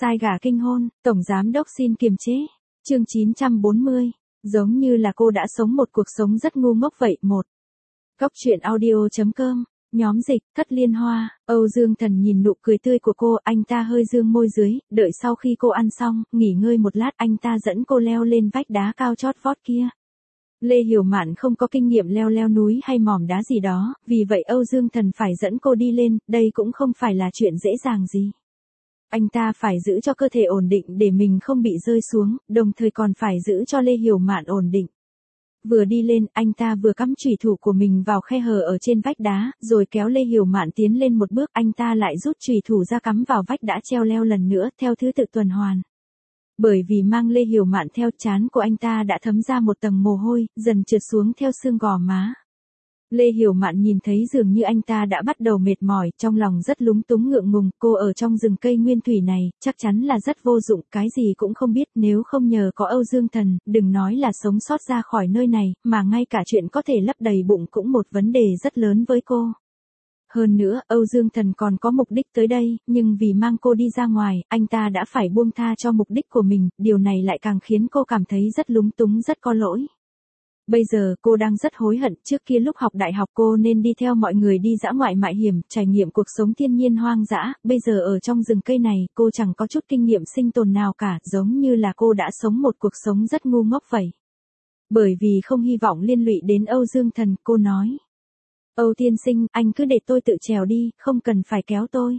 Sai gà kinh hôn, tổng giám đốc xin kiềm chế. Chương 940. Giống như là cô đã sống một cuộc sống rất ngu ngốc vậy. Một. Cóc truyện audio.com. Nhóm dịch, Thất Liên Hoa. Âu Dương Thần nhìn nụ cười tươi của cô, anh ta hơi dương môi dưới, đợi sau khi cô ăn xong, nghỉ ngơi một lát, anh ta dẫn cô leo lên vách đá cao chót vót kia. Lê Hiểu Mạn không có kinh nghiệm leo núi hay mỏm đá gì đó, vì vậy Âu Dương Thần phải dẫn cô đi lên, đây cũng không phải là chuyện dễ dàng gì. Anh ta phải giữ cho cơ thể ổn định để mình không bị rơi xuống, đồng thời còn phải giữ cho Lê Hiểu Mạn ổn định. Vừa đi lên, anh ta vừa cắm chùy thủ của mình vào khe hở ở trên vách đá, rồi kéo Lê Hiểu Mạn tiến lên một bước, anh ta lại rút chùy thủ ra cắm vào vách đá treo leo lần nữa, theo thứ tự tuần hoàn. Bởi vì mang Lê Hiểu Mạn theo, trán của anh ta đã thấm ra một tầng mồ hôi, dần trượt xuống theo xương gò má. Lê Hiểu Mạn nhìn thấy dường như anh ta đã bắt đầu mệt mỏi, trong lòng rất lúng túng ngượng ngùng, cô ở trong rừng cây nguyên thủy này, chắc chắn là rất vô dụng, cái gì cũng không biết, nếu không nhờ có Âu Dương Thần, đừng nói là sống sót ra khỏi nơi này, mà ngay cả chuyện có thể lấp đầy bụng cũng một vấn đề rất lớn với cô. Hơn nữa, Âu Dương Thần còn có mục đích tới đây, nhưng vì mang cô đi ra ngoài, anh ta đã phải buông tha cho mục đích của mình, điều này lại càng khiến cô cảm thấy rất lúng túng, rất có lỗi. Bây giờ cô đang rất hối hận, trước kia lúc học đại học cô nên đi theo mọi người đi dã ngoại mạo hiểm, trải nghiệm cuộc sống thiên nhiên hoang dã, bây giờ ở trong rừng cây này, cô chẳng có chút kinh nghiệm sinh tồn nào cả, giống như là cô đã sống một cuộc sống rất ngu ngốc vậy. Bởi vì không hy vọng liên lụy đến Âu Dương Thần, cô nói. Âu tiên sinh, anh cứ để tôi tự trèo đi, không cần phải kéo tôi.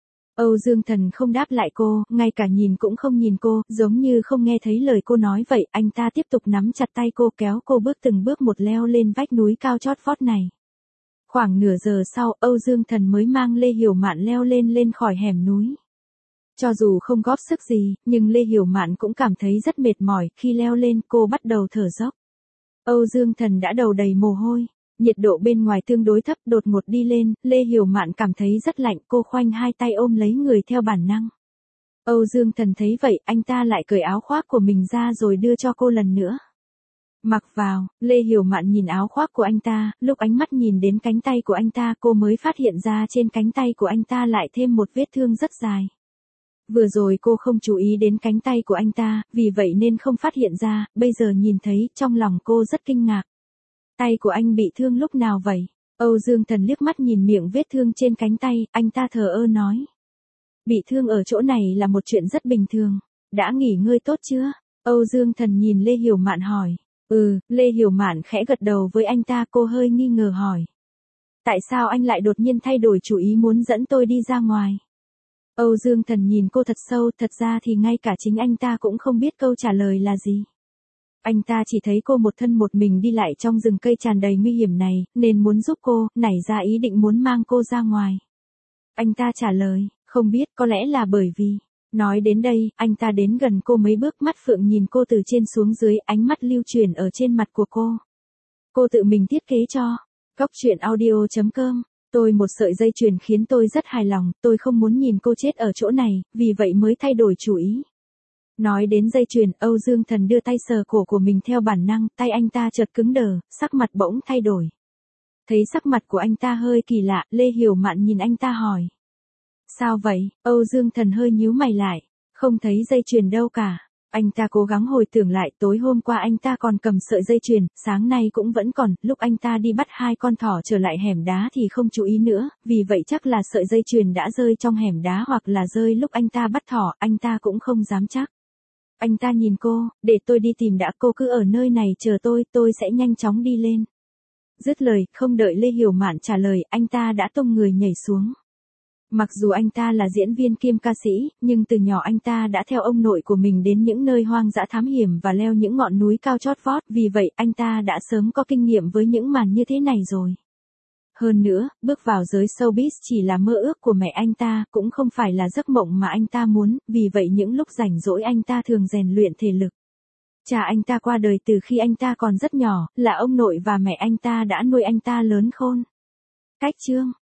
Âu Dương Thần không đáp lại cô, ngay cả nhìn cũng không nhìn cô, giống như không nghe thấy lời cô nói vậy, anh ta tiếp tục nắm chặt tay cô kéo cô bước từng bước một leo lên vách núi cao chót vót này. Khoảng nửa giờ sau, Âu Dương Thần mới mang Lê Hiểu Mạn leo lên khỏi hẻm núi. Cho dù không góp sức gì, nhưng Lê Hiểu Mạn cũng cảm thấy rất mệt mỏi, khi leo lên cô bắt đầu thở dốc. Âu Dương Thần đã đầu đầy mồ hôi. Nhiệt độ bên ngoài tương đối thấp, đột ngột đi lên, Lê Hiểu Mạn cảm thấy rất lạnh, cô khoanh hai tay ôm lấy người theo bản năng. Âu Dương Thần thấy vậy, anh ta lại cởi áo khoác của mình ra rồi đưa cho cô lần nữa. Mặc vào, Lê Hiểu Mạn nhìn áo khoác của anh ta, lúc ánh mắt nhìn đến cánh tay của anh ta cô mới phát hiện ra trên cánh tay của anh ta lại thêm một vết thương rất dài. Vừa rồi cô không chú ý đến cánh tay của anh ta, vì vậy nên không phát hiện ra, bây giờ nhìn thấy, trong lòng cô rất kinh ngạc. Tay của anh bị thương lúc nào vậy? Âu Dương Thần liếc mắt nhìn miệng vết thương trên cánh tay, anh ta thờ ơ nói. Bị thương ở chỗ này là một chuyện rất bình thường. Đã nghỉ ngơi tốt chưa? Âu Dương Thần nhìn Lê Hiểu Mạn hỏi. Lê Hiểu Mạn khẽ gật đầu với anh ta, cô hơi nghi ngờ hỏi. Tại sao anh lại đột nhiên thay đổi chủ ý muốn dẫn tôi đi ra ngoài? Âu Dương Thần nhìn cô thật sâu, thật ra thì ngay cả chính anh ta cũng không biết câu trả lời là gì. Anh ta chỉ thấy cô một thân một mình đi lại trong rừng cây tràn đầy nguy hiểm này, nên muốn giúp cô, nảy ra ý định muốn mang cô ra ngoài. Anh ta trả lời, không biết, có lẽ là bởi vì. Nói đến đây, anh ta đến gần cô mấy bước, mắt phượng nhìn cô từ trên xuống dưới, ánh mắt lưu chuyển ở trên mặt của cô. Cô tự mình thiết kế cho. Cóc truyện audio.com. Tôi một sợi dây chuyền khiến tôi rất hài lòng, tôi không muốn nhìn cô chết ở chỗ này, vì vậy mới thay đổi chủ ý. Nói đến dây chuyền, Âu Dương Thần đưa tay sờ cổ của mình theo bản năng, tay anh ta chợt cứng đờ, sắc mặt bỗng thay đổi. Thấy sắc mặt của anh ta hơi kỳ lạ, Lê Hiểu Mạn nhìn anh ta hỏi. Sao vậy? Âu Dương Thần hơi nhíu mày lại, không thấy dây chuyền đâu cả. Anh ta cố gắng hồi tưởng lại, tối hôm qua anh ta còn cầm sợi dây chuyền, sáng nay cũng vẫn còn, lúc anh ta đi bắt hai con thỏ trở lại hẻm đá thì không chú ý nữa, vì vậy chắc là sợi dây chuyền đã rơi trong hẻm đá hoặc là rơi lúc anh ta bắt thỏ, anh ta cũng không dám chắc. Anh ta nhìn cô, để tôi đi tìm đã, cô cứ ở nơi này chờ tôi sẽ nhanh chóng đi lên. Dứt lời, không đợi Lê Hiểu Mạn trả lời, anh ta đã tung người nhảy xuống. Mặc dù anh ta là diễn viên kiêm ca sĩ, nhưng từ nhỏ anh ta đã theo ông nội của mình đến những nơi hoang dã thám hiểm và leo những ngọn núi cao chót vót, vì vậy anh ta đã sớm có kinh nghiệm với những màn như thế này rồi. Hơn nữa, bước vào giới showbiz chỉ là mơ ước của mẹ anh ta, cũng không phải là giấc mộng mà anh ta muốn, vì vậy những lúc rảnh rỗi anh ta thường rèn luyện thể lực. Cha anh ta qua đời từ khi anh ta còn rất nhỏ, là ông nội và mẹ anh ta đã nuôi anh ta lớn khôn. Cách chương